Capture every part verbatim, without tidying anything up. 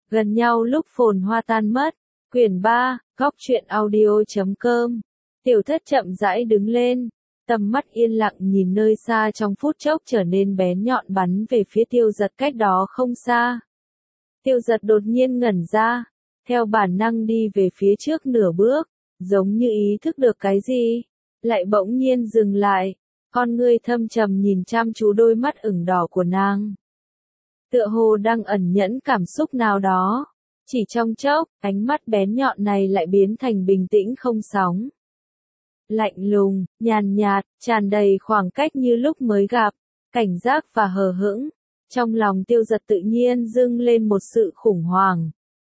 Gần nhau lúc phồn hoa tan mất. Quyển ba, góc truyện audio chấm com. Tiểu Thất chậm rãi đứng lên, tầm mắt yên lặng nhìn nơi xa trong phút chốc trở nên bén nhọn bắn về phía Tiêu Giật cách đó không xa. Tiêu Giật đột nhiên ngẩn ra, theo bản năng đi về phía trước nửa bước, giống như ý thức được cái gì, lại bỗng nhiên dừng lại, con ngươi thâm trầm nhìn chăm chú đôi mắt ửng đỏ của nàng. Tựa hồ đang ẩn nhẫn cảm xúc nào đó, chỉ trong chốc, ánh mắt bén nhọn này lại biến thành bình tĩnh không sóng. Lạnh lùng, nhàn nhạt, tràn đầy khoảng cách như lúc mới gặp, cảnh giác và hờ hững. Trong lòng Tiêu Giật tự nhiên dâng lên một sự khủng hoảng.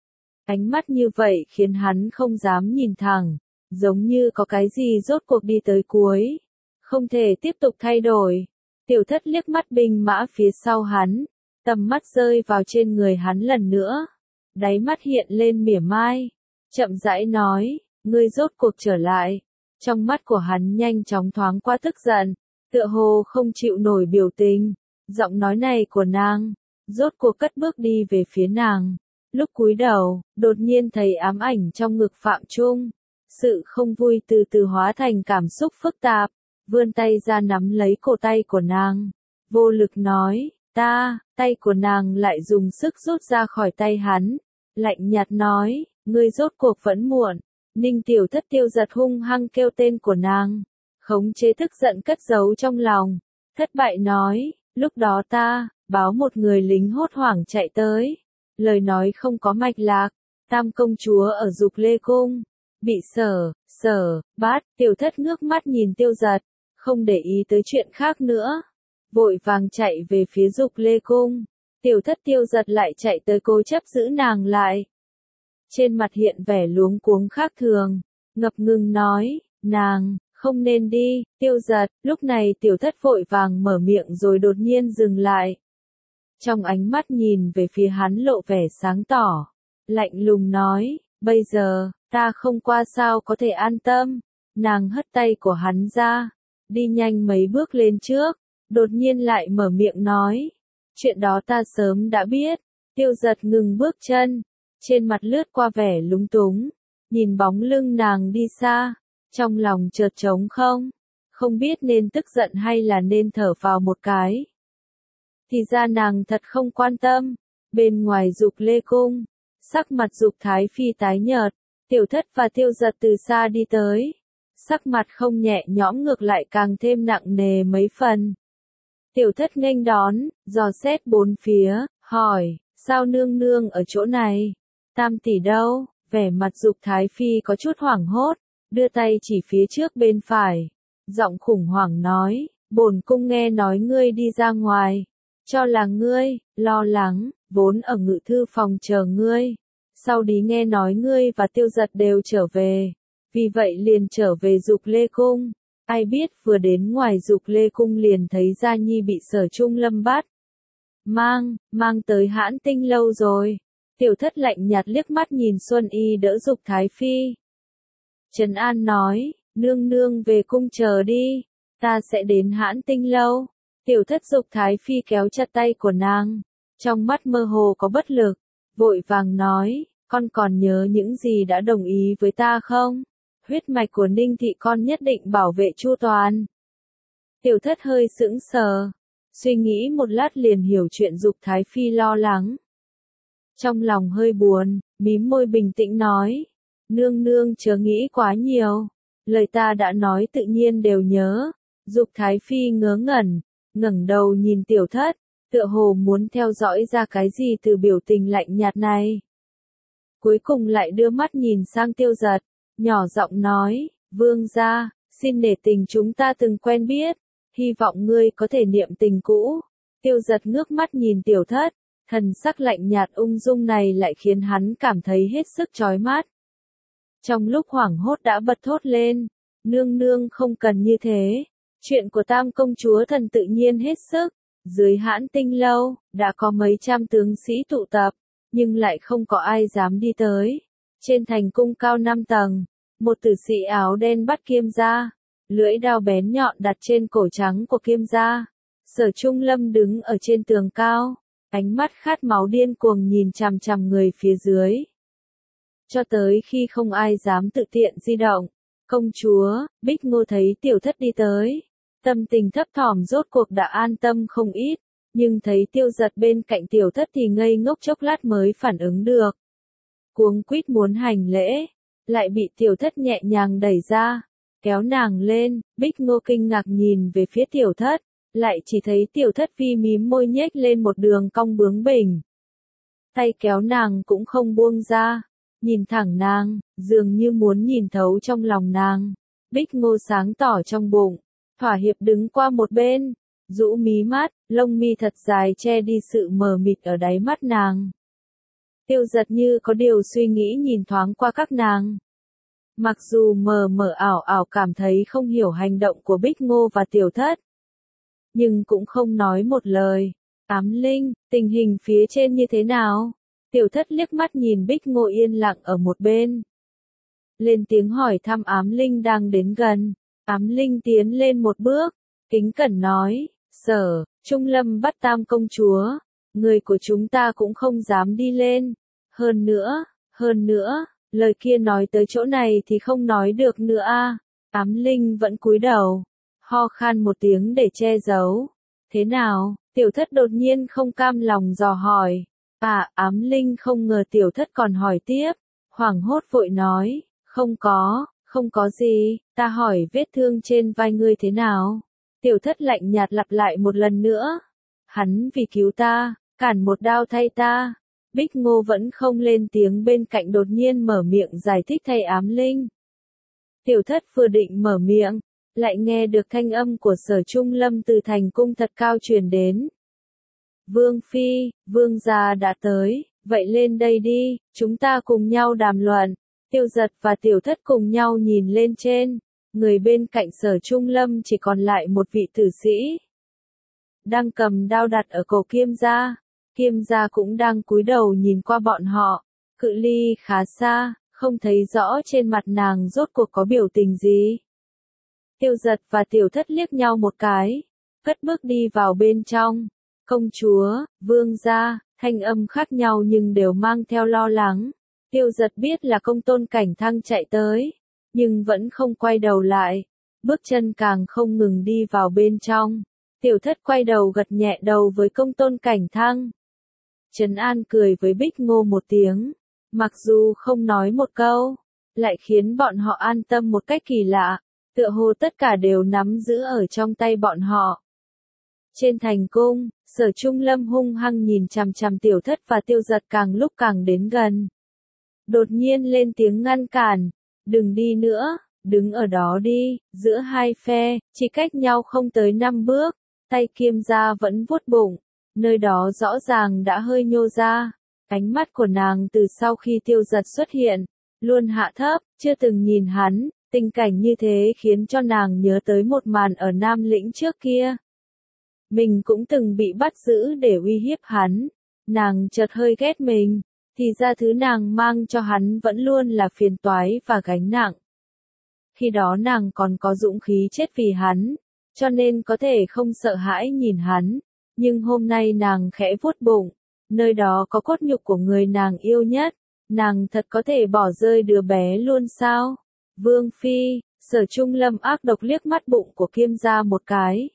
Ánh mắt như vậy khiến hắn không dám nhìn thẳng, giống như có cái gì rốt cuộc đi tới cuối, không thể tiếp tục thay đổi. Tiểu Thất liếc mắt binh mã phía sau hắn, tầm mắt rơi vào trên người hắn lần nữa, đáy mắt hiện lên mỉa mai, chậm rãi nói, ngươi rốt cuộc trở lại. Trong mắt của hắn nhanh chóng thoáng qua tức giận, tựa hồ không chịu nổi biểu tình. Giọng nói này của nàng, rốt cuộc cất bước đi về phía nàng. Lúc cúi đầu, đột nhiên thấy ám ảnh trong ngực Phạm Trung. Sự không vui từ từ hóa thành cảm xúc phức tạp, vươn tay ra nắm lấy cổ tay của nàng. Vô lực nói, ta, tay của nàng lại dùng sức rút ra khỏi tay hắn. Lạnh nhạt nói, ngươi rốt cuộc vẫn muộn. Ninh Tiểu Thất Tiêu Giật hung hăng kêu tên của nàng, khống chế tức giận cất giấu trong lòng. Thất bại nói, lúc đó ta, báo một người lính hốt hoảng chạy tới. Lời nói không có mạch lạc, Tam công chúa ở Dục Lê Cung, bị sở, sở, bát. Tiểu Thất ngước mắt nhìn Tiêu Giật, không để ý tới chuyện khác nữa. Vội vàng chạy về phía Dục Lê Cung. Tiểu Thất Tiêu Giật lại chạy tới cố chấp giữ nàng lại. Trên mặt hiện vẻ luống cuống khác thường, ngập ngừng nói, nàng, không nên đi. Tiêu Giật, lúc này Tiểu Thất vội vàng mở miệng rồi đột nhiên dừng lại. Trong ánh mắt nhìn về phía hắn lộ vẻ sáng tỏ, lạnh lùng nói, bây giờ, ta không qua sao có thể an tâm. Nàng hất tay của hắn ra, đi nhanh mấy bước lên trước, đột nhiên lại mở miệng nói, chuyện đó ta sớm đã biết. Tiêu Giật ngừng bước chân, trên mặt lướt qua vẻ lúng túng, nhìn bóng lưng nàng đi xa, trong lòng chợt trống không, không biết nên tức giận hay là nên thở vào một cái. Thì ra nàng thật không quan tâm. Bên ngoài Dục Lê Cung, sắc mặt Dục Thái Phi tái nhợt, Tiểu Thất và Tiêu Giật từ xa đi tới, sắc mặt không nhẹ nhõm ngược lại càng thêm nặng nề mấy phần. Tiểu Thất nghênh đón, dò xét bốn phía, hỏi, sao nương nương ở chỗ này? Tam tỷ đâu? Vẻ mặt Dục Thái Phi có chút hoảng hốt, đưa tay chỉ phía trước bên phải, giọng khủng hoảng nói, bổn cung nghe nói ngươi đi ra ngoài, cho là ngươi, lo lắng, vốn ở ngự thư phòng chờ ngươi, sau đi nghe nói ngươi và Tiêu Giật đều trở về, vì vậy liền trở về Dục Lê Cung. Ai biết vừa đến ngoài Dục Lê Cung liền thấy Gia Nhi bị Sở Trung Lâm bắt, mang, mang tới Hãn Tinh lâu rồi. Tiểu Thất lạnh nhạt liếc mắt nhìn Xuân Y đỡ Dục Thái Phi. Trấn An nói, nương nương về cung chờ đi, ta sẽ đến Hãn Tinh lâu. Tiểu Thất Dục Thái Phi kéo chặt tay của nàng, trong mắt mơ hồ có bất lực, vội vàng nói, con còn nhớ những gì đã đồng ý với ta không? Huyết mạch của Ninh thị con nhất định bảo vệ chu toàn. Tiểu Thất hơi sững sờ, suy nghĩ một lát liền hiểu chuyện Dục Thái Phi lo lắng. Trong lòng hơi buồn, mím môi bình tĩnh nói, nương nương chớ nghĩ quá nhiều, lời ta đã nói tự nhiên đều nhớ. Dục Thái Phi ngớ ngẩn, ngẩng đầu nhìn Tiểu Thất, tựa hồ muốn theo dõi ra cái gì từ biểu tình lạnh nhạt này. Cuối cùng lại đưa mắt nhìn sang Tiêu Giật, nhỏ giọng nói, vương gia, xin nể tình chúng ta từng quen biết, hy vọng ngươi có thể niệm tình cũ. Tiêu Giật ngước mắt nhìn Tiểu Thất, thần sắc lạnh nhạt ung dung này lại khiến hắn cảm thấy hết sức chói mắt. Trong lúc hoảng hốt đã bật thốt lên, nương nương không cần như thế, chuyện của Tam công chúa thần tự nhiên hết sức. Dưới Hãn Tinh lâu, đã có mấy trăm tướng sĩ tụ tập, nhưng lại không có ai dám đi tới. Trên thành cung cao năm tầng, một tử sĩ áo đen bắt Kiêm Gia, lưỡi đao bén nhọn đặt trên cổ trắng của Kiêm Gia. Sở Trung Lâm đứng ở trên tường cao, ánh mắt khát máu điên cuồng nhìn chằm chằm người phía dưới. Cho tới khi không ai dám tự tiện di động. Công chúa, Bích Ngô thấy tiểu thất đi tới. Tâm tình thấp thỏm rốt cuộc đã an tâm không ít. Nhưng thấy Tiêu Giật bên cạnh tiểu thất thì ngây ngốc chốc lát mới phản ứng được. Cuống quýt muốn hành lễ. Lại bị tiểu thất nhẹ nhàng đẩy ra. Kéo nàng lên, Bích Ngô kinh ngạc nhìn về phía tiểu thất. Lại chỉ thấy tiểu thất vi mím môi nhếch lên một đường cong bướng bỉnh. Tay kéo nàng cũng không buông ra. Nhìn thẳng nàng, dường như muốn nhìn thấu trong lòng nàng. Bích Ngô sáng tỏ trong bụng. Thỏa hiệp đứng qua một bên. Rũ mí mắt, lông mi thật dài che đi sự mờ mịt ở đáy mắt nàng. Tiêu Giật như có điều suy nghĩ nhìn thoáng qua các nàng. Mặc dù mờ mờ ảo ảo cảm thấy không hiểu hành động của Bích Ngô và tiểu thất. Nhưng cũng không nói một lời. Ám Linh, tình hình phía trên như thế nào? Tiểu thất liếc mắt nhìn Bích Ngô yên lặng ở một bên. Lên tiếng hỏi thăm Ám Linh đang đến gần. Ám Linh tiến lên một bước, kính cẩn nói, Sở, Trung Lâm bắt Tam công chúa, người của chúng ta cũng không dám đi lên. Hơn nữa, hơn nữa, lời kia nói tới chỗ này thì không nói được nữa a. Ám Linh vẫn cúi đầu, ho khan một tiếng để che giấu. Thế nào? Tiểu thất đột nhiên không cam lòng dò hỏi. À, Ám Linh không ngờ tiểu thất còn hỏi tiếp, hoảng hốt vội nói, không có, không có gì, ta hỏi vết thương trên vai ngươi thế nào? Tiểu thất lạnh nhạt lặp lại một lần nữa. Hắn vì cứu ta, cản một đao thay ta. Bích Ngô vẫn không lên tiếng bên cạnh đột nhiên mở miệng giải thích thay Ám Linh. Tiểu thất vừa định mở miệng, lại nghe được thanh âm của Sở Trung Lâm từ thành cung thật cao truyền đến. Vương Phi, Vương gia đã tới, vậy lên đây đi, chúng ta cùng nhau đàm luận. Tiêu Giật và tiểu thất cùng nhau nhìn lên trên, người bên cạnh Sở Trung Lâm chỉ còn lại một vị tử sĩ. Đang cầm đao đặt ở cổ Kiêm gia, Kiêm gia cũng đang cúi đầu nhìn qua bọn họ, cự ly khá xa, không thấy rõ trên mặt nàng rốt cuộc có biểu tình gì. Tiêu Giật và tiểu thất liếc nhau một cái, cất bước đi vào bên trong. Công chúa, vương gia, thanh âm khác nhau nhưng đều mang theo lo lắng. Tiêu Giật biết là Công Tôn Cảnh Thăng chạy tới, nhưng vẫn không quay đầu lại, bước chân càng không ngừng đi vào bên trong. Tiểu thất quay đầu gật nhẹ đầu với Công Tôn Cảnh Thăng. Trấn An cười với Bích Ngô một tiếng, mặc dù không nói một câu, lại khiến bọn họ an tâm một cách kỳ lạ, tựa hồ tất cả đều nắm giữ ở trong tay bọn họ. Trên thành cung, Sở Trung Lâm hung hăng nhìn chằm chằm tiểu thất và Tiêu Giật càng lúc càng đến gần. Đột nhiên lên tiếng ngăn cản, đừng đi nữa, đứng ở đó đi, giữa hai phe, chỉ cách nhau không tới năm bước, tay Kiêm gia vẫn vuốt bụng, nơi đó rõ ràng đã hơi nhô ra, ánh mắt của nàng từ sau khi Tiêu Giật xuất hiện, luôn hạ thấp, chưa từng nhìn hắn, tình cảnh như thế khiến cho nàng nhớ tới một màn ở Nam Lĩnh trước kia. Mình cũng từng bị bắt giữ để uy hiếp hắn, nàng chợt hơi ghét mình, thì ra thứ nàng mang cho hắn vẫn luôn là phiền toái và gánh nặng. Khi đó nàng còn có dũng khí chết vì hắn, cho nên có thể không sợ hãi nhìn hắn, nhưng hôm nay nàng khẽ vuốt bụng, nơi đó có cốt nhục của người nàng yêu nhất, nàng thật có thể bỏ rơi đứa bé luôn sao? Vương Phi, Sở Trung Lâm ác độc liếc mắt bụng của Kiêm gia một cái.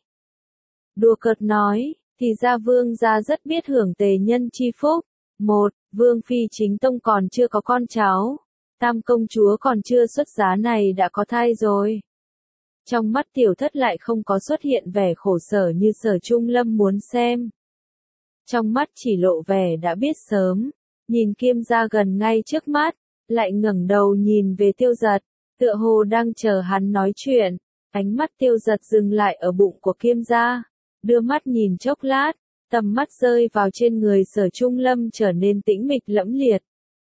Đùa cợt nói, thì ra Vương gia rất biết hưởng tề nhân chi phúc. Một, Vương Phi chính tông còn chưa có con cháu. Tam công chúa còn chưa xuất giá này đã có thai rồi. Trong mắt tiểu thất lại không có xuất hiện vẻ khổ sở như Sở Trung Lâm muốn xem. Trong mắt chỉ lộ vẻ đã biết sớm, nhìn Kiêm gia gần ngay trước mắt, lại ngẩng đầu nhìn về Tiêu Giật, tựa hồ đang chờ hắn nói chuyện. Ánh mắt Tiêu Giật dừng lại ở bụng của Kiêm gia, đưa mắt nhìn chốc lát, tầm mắt rơi vào trên người Sở Trung Lâm trở nên tĩnh mịch lẫm liệt.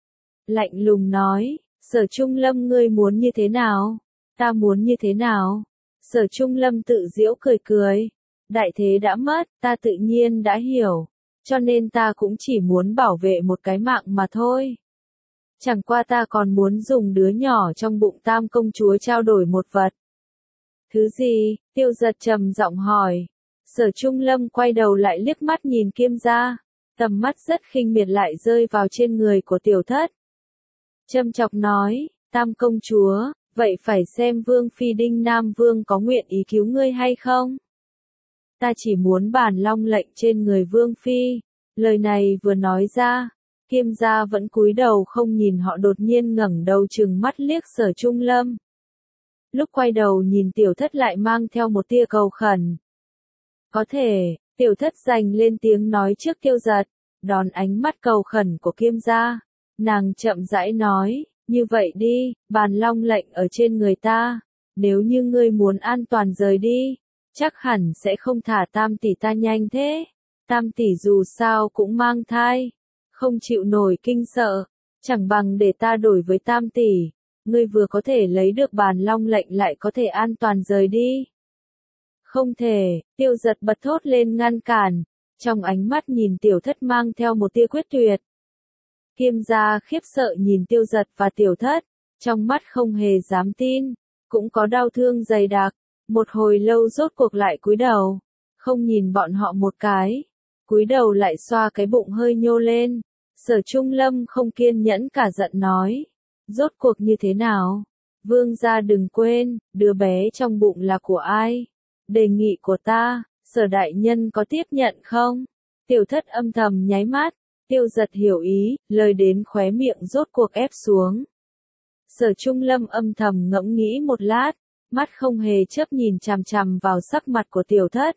Lạnh lùng nói, Sở Trung Lâm ngươi muốn như thế nào? Ta muốn như thế nào? Sở Trung Lâm tự giễu cười cười. Đại thế đã mất, ta tự nhiên đã hiểu. Cho nên ta cũng chỉ muốn bảo vệ một cái mạng mà thôi. Chẳng qua ta còn muốn dùng đứa nhỏ trong bụng Tam công chúa trao đổi một vật. Thứ gì? Tiêu Giật trầm giọng hỏi. Sở Trung Lâm quay đầu lại liếc mắt nhìn Kiêm gia. Tầm mắt rất khinh miệt lại rơi vào trên người của tiểu thất. Châm chọc nói, Tam công chúa, vậy phải xem Vương Phi Đinh Nam Vương có nguyện ý cứu ngươi hay không? Ta chỉ muốn bản long lệnh trên người Vương Phi. Lời này vừa nói ra, Kiêm gia vẫn cúi đầu không nhìn họ, đột nhiên ngẩng đầu trừng mắt liếc Sở Trung Lâm. Lúc quay đầu nhìn tiểu thất lại mang theo một tia cầu khẩn. Có thể, tiểu thất giành lên tiếng nói trước Tiêu Giật, đón ánh mắt cầu khẩn của Kiêm gia. Nàng chậm rãi nói, như vậy đi, bàn long lệnh ở trên người ta, nếu như ngươi muốn an toàn rời đi, chắc hẳn sẽ không thả Tam tỷ ta nhanh thế. Tam tỷ dù sao cũng mang thai, không chịu nổi kinh sợ, chẳng bằng để ta đổi với Tam tỷ, ngươi vừa có thể lấy được bàn long lệnh lại có thể an toàn rời đi. Không thể, Tiêu Giật bật thốt lên ngăn cản, trong ánh mắt nhìn tiểu thất mang theo một tia quyết tuyệt. Kiêm gia khiếp sợ nhìn Tiêu Giật và tiểu thất, trong mắt không hề dám tin, cũng có đau thương dày đặc, một hồi lâu rốt cuộc lại cúi đầu, không nhìn bọn họ một cái, cúi đầu lại xoa cái bụng hơi nhô lên. Sở Trung Lâm không kiên nhẫn cả giận nói, rốt cuộc như thế nào? Vương gia đừng quên, đứa bé trong bụng là của ai? Đề nghị của ta, Sở đại nhân có tiếp nhận không? Tiểu thất âm thầm nháy mắt, Tiêu Giật hiểu ý, lời đến khóe miệng rốt cuộc ép xuống. Sở Trung Lâm âm thầm ngẫm nghĩ một lát, mắt không hề chớp nhìn chằm chằm vào sắc mặt của tiểu thất.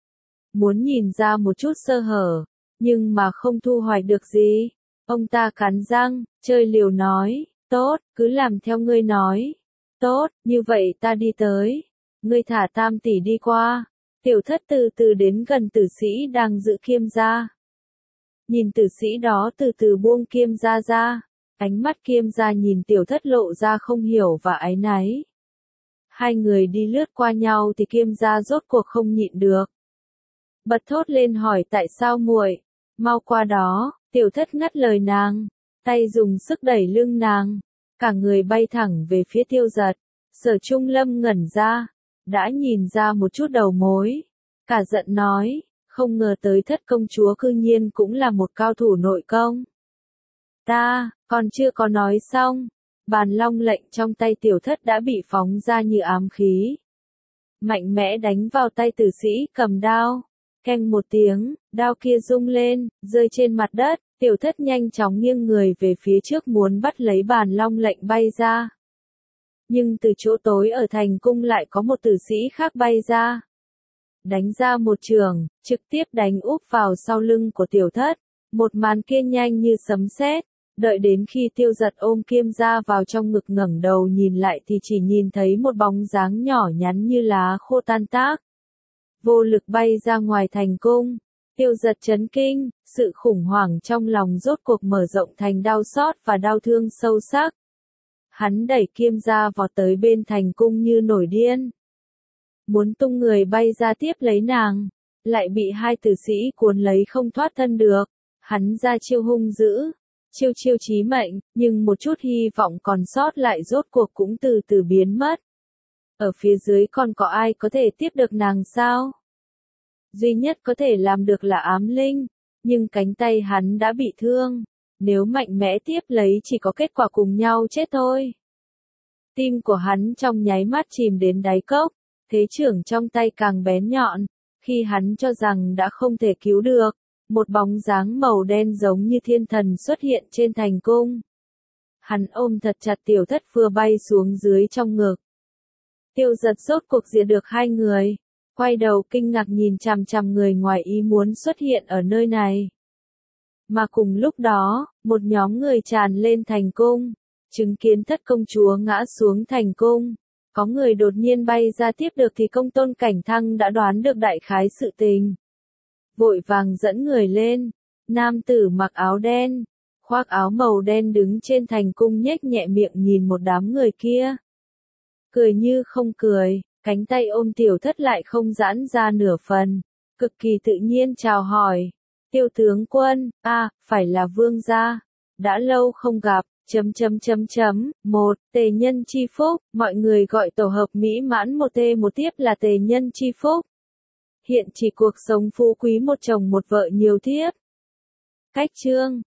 Muốn nhìn ra một chút sơ hở, nhưng mà không thu hoạch được gì. Ông ta cắn răng, chơi liều nói, tốt, cứ làm theo ngươi nói. Tốt, như vậy ta đi tới. Ngươi thả Tam tỷ đi qua. Tiểu thất từ từ đến gần tử sĩ đang giữ Kiêm gia. Nhìn tử sĩ đó từ từ buông Kiêm gia ra. Ánh mắt Kiêm gia nhìn tiểu thất lộ ra không hiểu và áy náy. Hai người đi lướt qua nhau thì Kiêm gia rốt cuộc không nhịn được. Bật thốt lên hỏi tại sao muội, mau qua đó. Tiểu thất ngắt lời nàng, tay dùng sức đẩy lưng nàng, cả người bay thẳng về phía Tiêu Giật. Sở Trung Lâm ngẩn ra, đã nhìn ra một chút đầu mối, cả giận nói, không ngờ tới thất công chúa cư nhiên cũng là một cao thủ nội công. Ta, còn chưa có nói xong, bàn long lệnh trong tay tiểu thất đã bị phóng ra như ám khí. Mạnh mẽ đánh vào tay tử sĩ cầm đao. Keng một tiếng, đao kia rung lên, rơi trên mặt đất, tiểu thất nhanh chóng nghiêng người về phía trước muốn bắt lấy bàn long lệnh bay ra. Nhưng từ chỗ tối ở thành cung lại có một tử sĩ khác bay ra. Đánh ra một trường, trực tiếp đánh úp vào sau lưng của tiểu thất. Một màn kia nhanh như sấm sét, đợi đến khi Tiêu Giật ôm Kiêm gia vào trong ngực ngẩng đầu nhìn lại thì chỉ nhìn thấy một bóng dáng nhỏ nhắn như lá khô tan tác. Vô lực bay ra ngoài thành cung. Tiêu Giật chấn kinh, sự khủng hoảng trong lòng rốt cuộc mở rộng thành đau xót và đau thương sâu sắc. Hắn đẩy Kiêm gia vọt tới bên thành cung như nổi điên. Muốn tung người bay ra tiếp lấy nàng, lại bị hai tử sĩ cuốn lấy không thoát thân được. Hắn ra chiêu hung dữ, chiêu chiêu chí mệnh, nhưng một chút hy vọng còn sót lại rốt cuộc cũng từ từ biến mất. Ở phía dưới còn có ai có thể tiếp được nàng sao? Duy nhất có thể làm được là ám linh, nhưng cánh tay hắn đã bị thương. Nếu mạnh mẽ tiếp lấy chỉ có kết quả cùng nhau chết thôi. Tim của hắn trong nháy mắt chìm đến đáy cốc, thế trưởng trong tay càng bén nhọn. Khi hắn cho rằng đã không thể cứu được, một bóng dáng màu đen giống như thiên thần xuất hiện trên thành cung. Hắn ôm thật chặt tiểu thất vừa bay xuống dưới trong ngực. Tiêu Giật rốt cuộc diệt được hai người, quay đầu kinh ngạc nhìn chằm chằm người ngoài ý muốn xuất hiện ở nơi này. Mà cùng lúc đó, một nhóm người tràn lên thành cung, chứng kiến thất công chúa ngã xuống thành cung. Có người đột nhiên bay ra tiếp được thì Công Tôn Cảnh Thăng đã đoán được đại khái sự tình. Vội vàng dẫn người lên, nam tử mặc áo đen, khoác áo màu đen đứng trên thành cung nhếch nhẹ miệng nhìn một đám người kia. Cười như không cười, cánh tay ôm tiểu thất lại không giãn ra nửa phần, cực kỳ tự nhiên chào hỏi. Tiêu tướng quân, a, à, phải là vương gia, đã lâu không gặp. Chấm chấm chấm chấm, một, tề nhân chi phúc, mọi người gọi tổ hợp mỹ mãn một tê một tiếp là tề nhân chi phúc. Hiện chỉ cuộc sống phú quý một chồng một vợ nhiều thiếp. Cách chương